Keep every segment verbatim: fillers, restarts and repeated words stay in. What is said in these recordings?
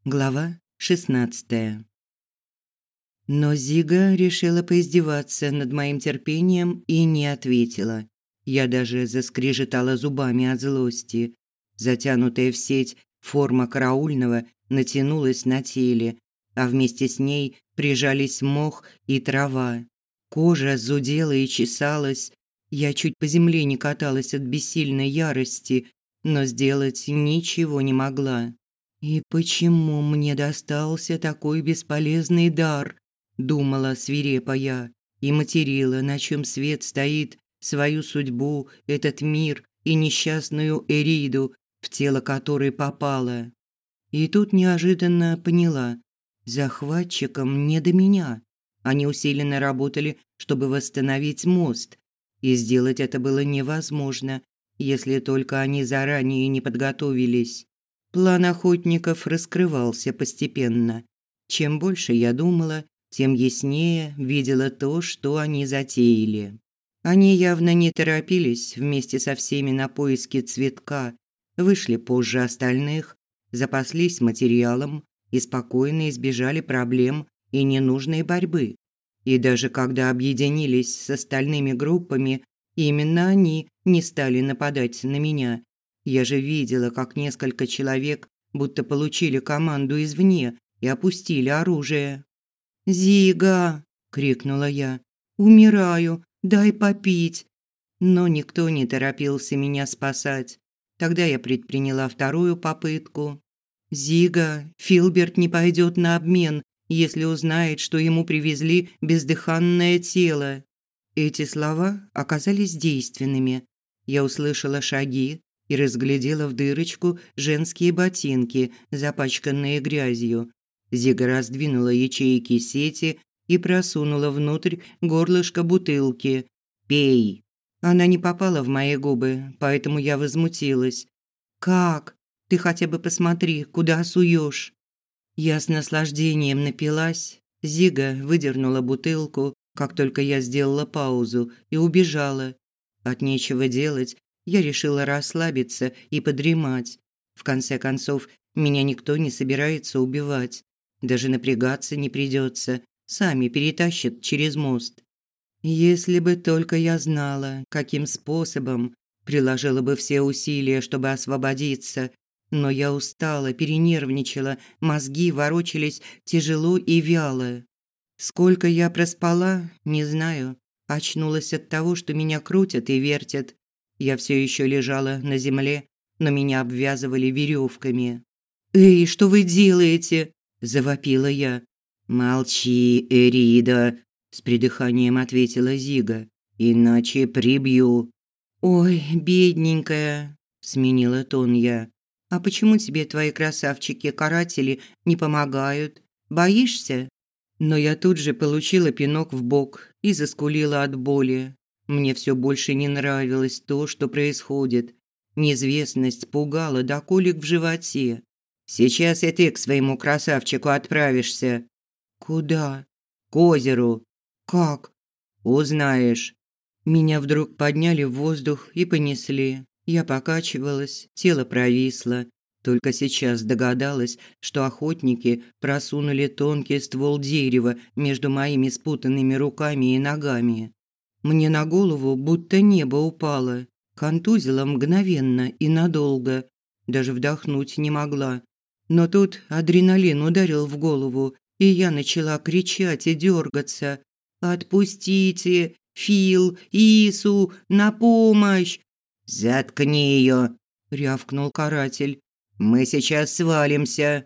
Глава шестнадцатая. Но Зига решила поиздеваться над моим терпением и не ответила. Я даже заскрежетала зубами от злости. Затянутая в сеть форма караульного натянулась на теле, а вместе с ней прижались мох и трава. Кожа зудела и чесалась. Я чуть по земле не каталась от бессильной ярости, но сделать ничего не могла. «И почему мне достался такой бесполезный дар?» – думала свирепо я и материла, на чем свет стоит, свою судьбу, этот мир и несчастную Эриду, в тело которой попала. И тут неожиданно поняла – захватчикам не до меня. Они усиленно работали, чтобы восстановить мост, и сделать это было невозможно, если только они заранее не подготовились. План охотников раскрывался постепенно. Чем больше я думала, тем яснее видела то, что они затеяли. Они явно не торопились вместе со всеми на поиски цветка, вышли позже остальных, запаслись материалом и спокойно избежали проблем и ненужной борьбы. И даже когда объединились с остальными группами, именно они не стали нападать на меня. Я же видела, как несколько человек будто получили команду извне и опустили оружие. «Зига!» – крикнула я. «Умираю! Дай попить!» Но никто не торопился меня спасать. Тогда я предприняла вторую попытку. «Зига, Филберт не пойдет на обмен, если узнает, что ему привезли бездыханное тело». Эти слова оказались действенными. Я услышала шаги и разглядела в дырочку женские ботинки, запачканные грязью. Зига раздвинула ячейки сети и просунула внутрь горлышко бутылки. «Пей». Она не попала в мои губы, поэтому я возмутилась. «Как? Ты хотя бы посмотри, куда суешь». Я с наслаждением напилась. Зига выдернула бутылку, как только я сделала паузу, и убежала. От нечего делать я решила расслабиться и подремать. В конце концов, меня никто не собирается убивать. Даже напрягаться не придется, сами перетащат через мост. Если бы только я знала, каким способом, приложила бы все усилия, чтобы освободиться. Но я устала, перенервничала, мозги ворочались тяжело и вяло. Сколько я проспала, не знаю. Очнулась от того, что меня крутят и вертят. Я все еще лежала на земле, но меня обвязывали веревками. «Эй, что вы делаете?» – завопила я. «Молчи, Эрида», – с придыханием ответила Зига. «Иначе прибью». «Ой, бедненькая», – сменила тон я. «А почему тебе твои красавчики-каратели не помогают? Боишься?» Но я тут же получила пинок в бок и заскулила от боли. Мне все больше не нравилось то, что происходит. Неизвестность пугала до колик в животе. «Сейчас и ты к своему красавчику отправишься». «Куда?» «К озеру». «Как?» «Узнаешь». Меня вдруг подняли в воздух и понесли. Я покачивалась, тело провисло. Только сейчас догадалась, что охотники просунули тонкий ствол дерева между моими спутанными руками и ногами. Мне на голову будто небо упало, контузило мгновенно и надолго. Даже вдохнуть не могла. Но тут адреналин ударил в голову, и я начала кричать и дергаться. «Отпустите! Фил! Ису! На помощь!» «Заткни ее!» – рявкнул каратель. «Мы сейчас свалимся».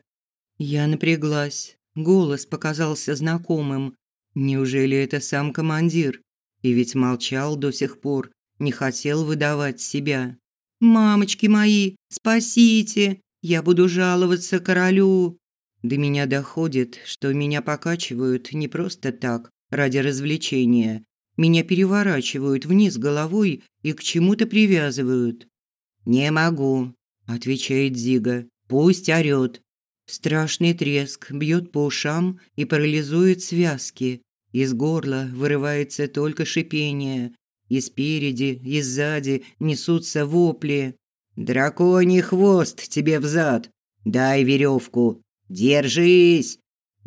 Я напряглась. Голос показался знакомым. Неужели это сам командир? И ведь молчал до сих пор, не хотел выдавать себя. «Мамочки мои, спасите! Я буду жаловаться королю!» До меня доходит, что меня покачивают не просто так, ради развлечения. Меня переворачивают вниз головой и к чему-то привязывают. «Не могу», – отвечает Зига. «Пусть орёт». Страшный треск бьет по ушам и парализует связки. Из горла вырывается только шипение. И спереди, и сзади несутся вопли. «Драконий хвост тебе взад! Дай веревку! «Держись!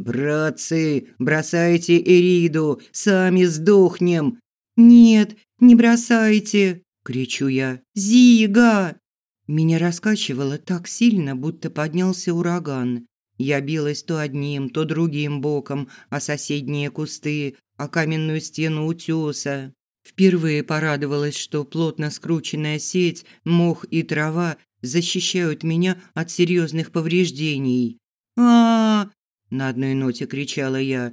Братцы, бросайте Эриду, сами сдохнем!» «Нет, не бросайте!» – кричу я. «Зига!» Меня раскачивало так сильно, будто поднялся ураган. Я билась то одним, то другим боком о соседние кусты, о каменную стену утёса. Впервые порадовалась, что плотно скрученная сеть, мох и трава защищают меня от серьезных повреждений. а На одной ноте кричала я.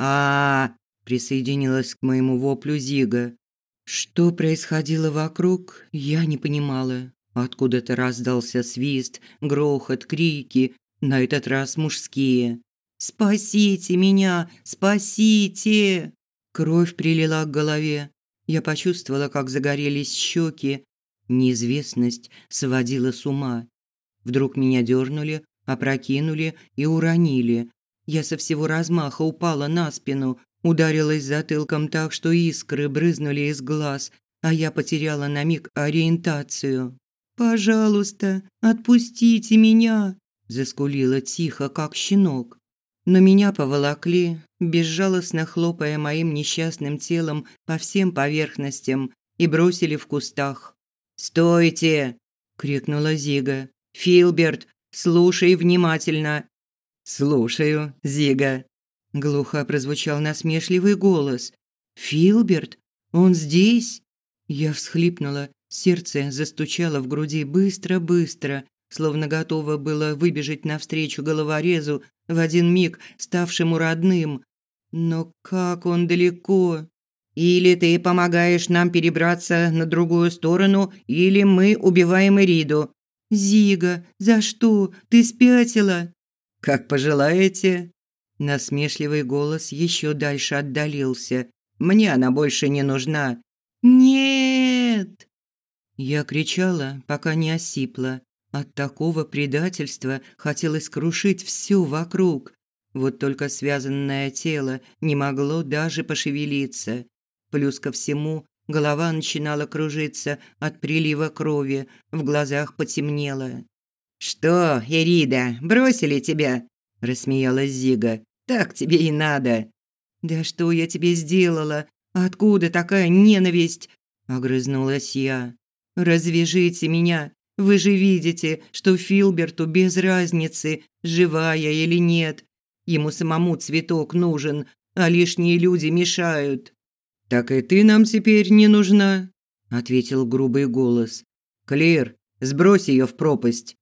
а присоединилась к моему воплю Зига. Что происходило вокруг, я не понимала. Откуда-то раздался свист, грохот, крики, на этот раз мужские. «Спасите меня! Спасите!» Кровь прилила к голове. Я почувствовала, как загорелись щеки. Неизвестность сводила с ума. Вдруг меня дернули, опрокинули и уронили. Я со всего размаха упала на спину, ударилась затылком так, что искры брызнули из глаз, а я потеряла на миг ориентацию. «Пожалуйста, отпустите меня!» – заскулила тихо, как щенок. Но меня поволокли, безжалостно хлопая моим несчастным телом по всем поверхностям, и бросили в кустах. «Стойте!» – крикнула Зига. «Филберт, слушай внимательно!» «Слушаю, Зига!» – глухо прозвучал насмешливый голос. «Филберт? Он здесь?» Я всхлипнула, сердце застучало в груди быстро-быстро, словно готово было выбежать навстречу головорезу, в один миг ставшему родным. Но как он далеко! «Или ты помогаешь нам перебраться на другую сторону, или мы убиваем Эриду». «Зига, за что? Ты спятила?» «Как пожелаете». Насмешливый голос еще дальше отдалился. «Мне она больше не нужна». «Нет!» Я кричала, пока не осипла. От такого предательства хотелось крушить все вокруг. Вот только связанное тело не могло даже пошевелиться. Плюс ко всему, голова начинала кружиться от прилива крови, в глазах потемнело. «Что, Эрида, бросили тебя?» – рассмеялась Зига. «Так тебе и надо». «Да что я тебе сделала? Откуда такая ненависть?» – огрызнулась я. «Развяжите меня. Вы же видите, что Филберту без разницы, живая или нет. Ему самому цветок нужен, а лишние люди мешают». «Так и ты нам теперь не нужна», – ответил грубый голос. «Клир, сбрось ее в пропасть».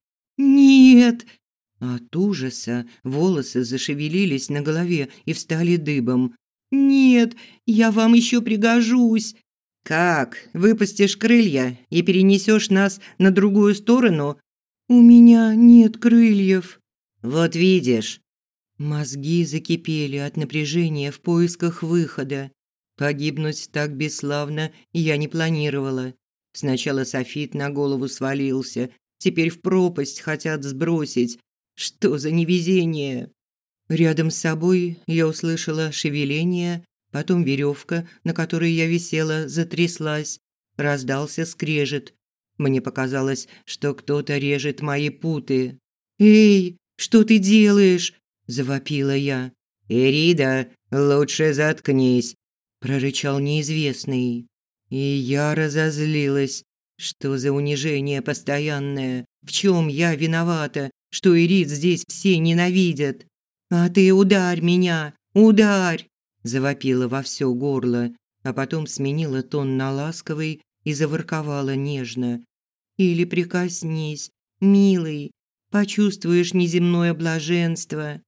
«Нет!» От ужаса волосы зашевелились на голове и встали дыбом. «Нет, я вам еще пригожусь». «Как? Выпустишь крылья и перенесешь нас на другую сторону?» «У меня нет крыльев». «Вот видишь». Мозги закипели от напряжения в поисках выхода. Погибнуть так бесславно я не планировала. Сначала софит на голову свалился, теперь в пропасть хотят сбросить. Что за невезение? Рядом с собой я услышала шевеление, потом веревка, на которой я висела, затряслась. Раздался скрежет. Мне показалось, что кто-то режет мои путы. «Эй, что ты делаешь?» – завопила я. «Эрида, лучше заткнись», – прорычал неизвестный. И я разозлилась. Что за унижение постоянное? В чем я виновата, что Эрид здесь все ненавидят? «А ты ударь меня, ударь!» – завопила во все горло, а потом сменила тон на ласковый и заворковала нежно. «Или прикоснись, милый, почувствуешь неземное блаженство».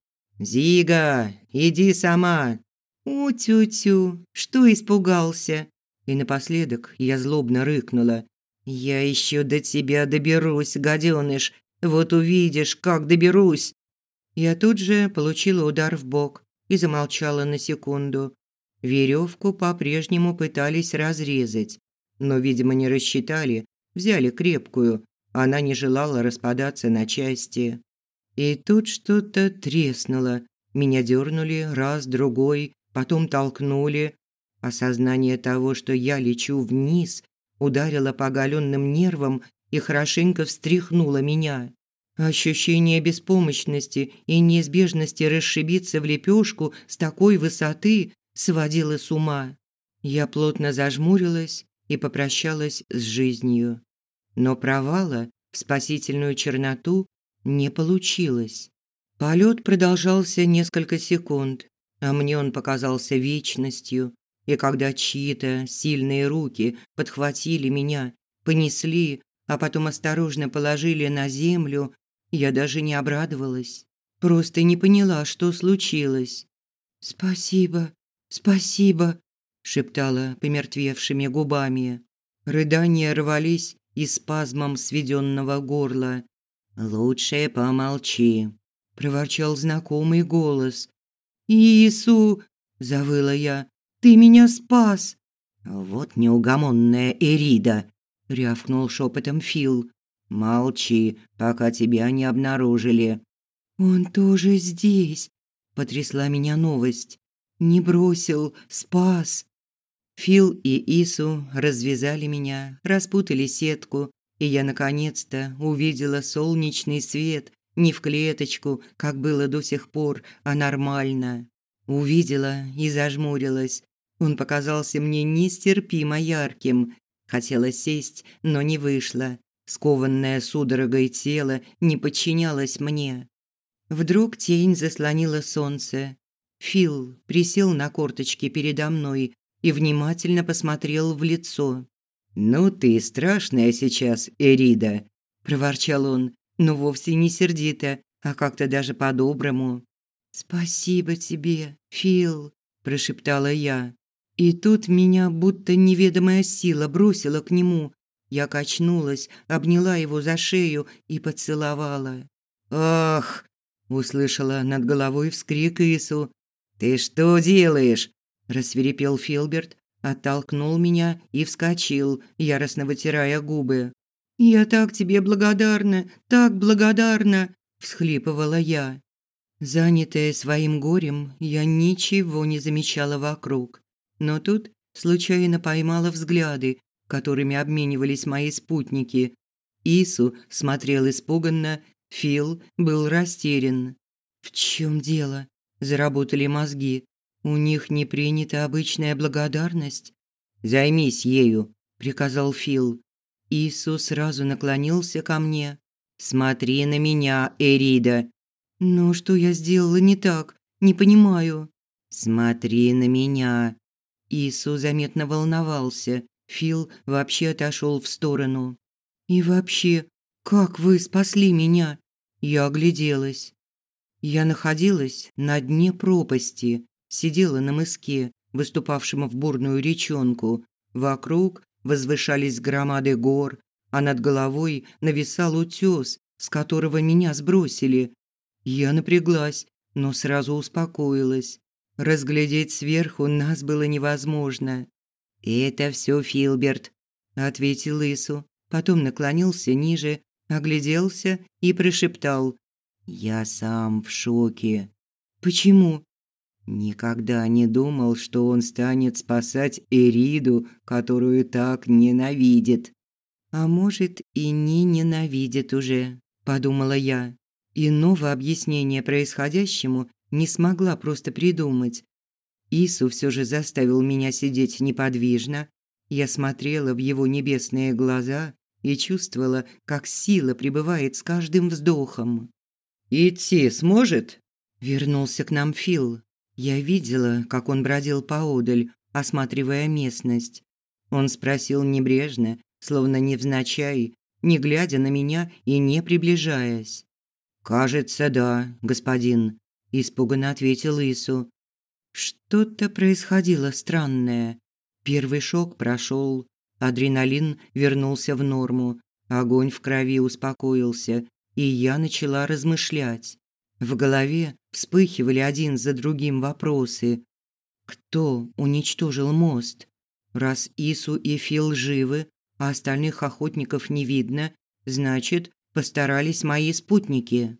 «Зига, иди сама!» «У, тю-тю, что испугался?» И напоследок я злобно рыкнула. «Я еще до тебя доберусь, гаденыш, вот увидишь, как доберусь!» Я тут же получила удар в бок и замолчала на секунду. Веревку по-прежнему пытались разрезать, но, видимо, не рассчитали, взяли крепкую, она не желала распадаться на части. И тут что-то треснуло, меня дернули раз, другой, потом толкнули. Осознание того, что я лечу вниз, ударило по оголенным нервам и хорошенько встряхнуло меня. Ощущение беспомощности и неизбежности расшибиться в лепешку с такой высоты сводило с ума. Я плотно зажмурилась и попрощалась с жизнью. Но провала в спасительную черноту не получилось. Полет продолжался несколько секунд, а мне он показался вечностью. И когда чьи-то сильные руки подхватили меня, понесли, а потом осторожно положили на землю, я даже не обрадовалась, просто не поняла, что случилось. «Спасибо, спасибо», – шептала помертвевшими губами. Рыдания рвались из спазмом сведенного горла. «Лучше помолчи», – проворчал знакомый голос. «Иису!» – завыла я. «Ты меня спас!» «Вот неугомонная Эрида!» – рявкнул шепотом Фил. «Молчи, пока тебя не обнаружили». «Он тоже здесь!» – потрясла меня новость. «Не бросил, спас!» Фил и Ису развязали меня, распутали сетку, и я наконец-то увидела солнечный свет не в клеточку, как было до сих пор, а нормально. Увидела и зажмурилась. Он показался мне нестерпимо ярким. Хотела сесть, но не вышло. Скованное судорогой тело не подчинялось мне. Вдруг тень заслонила солнце. Фил присел на корточки передо мной и внимательно посмотрел в лицо. «Ну ты страшная сейчас, Эрида», – проворчал он, но вовсе не сердито, а как-то даже по-доброму. «Спасибо тебе, Фил», – прошептала я. И тут меня будто неведомая сила бросила к нему. Я качнулась, обняла его за шею и поцеловала. «Ах!» – услышала над головой вскрик Ису. «Ты что делаешь?» – рассвирепел Филберт, оттолкнул меня и вскочил, яростно вытирая губы. «Я так тебе благодарна, так благодарна!» – всхлипывала я. Занятая своим горем, я ничего не замечала вокруг. Но тут случайно поймала взгляды, которыми обменивались мои спутники. Ису смотрел испуганно, Фил был растерян. В чем дело? Заработали мозги. У них не принята обычная благодарность. «Займись ею», – приказал Фил. Ису сразу наклонился ко мне. «Смотри на меня, Эрида». «Ну, что я сделала не так? Не понимаю». «Смотри на меня». Ису заметно волновался. Фил вообще отошел в сторону. «И вообще, как вы спасли меня?» Я огляделась. Я находилась на дне пропасти, сидела на мыске, выступавшем в бурную речонку. Вокруг возвышались громады гор, а над головой нависал утёс, с которого меня сбросили. Я напряглась, но сразу успокоилась. Разглядеть сверху нас было невозможно. «Это всё Филберт», – ответил Ису, потом наклонился ниже, огляделся и прошептал: «Я сам в шоке». «Почему?» «Никогда не думал, что он станет спасать Эриду, которую так ненавидит». «А может, и не ненавидит уже», – подумала я. Иного объяснения происходящему не смогла просто придумать. Ису все же заставил меня сидеть неподвижно. Я смотрела в его небесные глаза и чувствовала, как сила прибывает с каждым вздохом. «Идти сможет?» Вернулся к нам Фил. Я видела, как он бродил поодаль, осматривая местность. Он спросил небрежно, словно невзначай, не глядя на меня и не приближаясь. «Кажется, да, господин», – испуганно ответил Ису. Что-то происходило странное. Первый шок прошел, адреналин вернулся в норму, огонь в крови успокоился, и я начала размышлять. В голове вспыхивали один за другим вопросы. Кто уничтожил мост? Раз Ису и Фил живы, а остальных охотников не видно, значит, постарались мои спутники.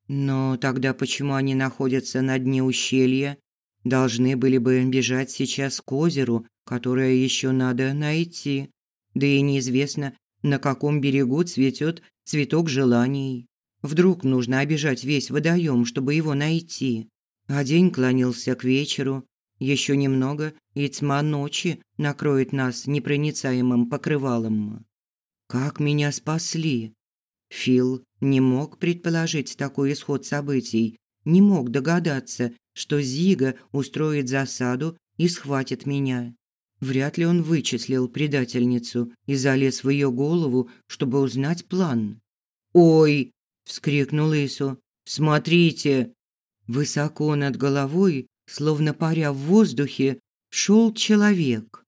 Но тогда почему они находятся на дне ущелья? Должны были бы бежать сейчас к озеру, которое еще надо найти. Да и неизвестно, на каком берегу цветет цветок желаний. Вдруг нужно обижать весь водоем, чтобы его найти. А день клонился к вечеру. Еще немного, и тьма ночи накроет нас непроницаемым покрывалом. Как меня спасли! Фил не мог предположить такой исход событий, не мог догадаться, что Зига устроит засаду и схватит меня. Вряд ли он вычислил предательницу и залез в ее голову, чтобы узнать план. «Ой!» – вскрикнул Ису. «Смотрите!» Высоко над головой, словно паря в воздухе, шел человек.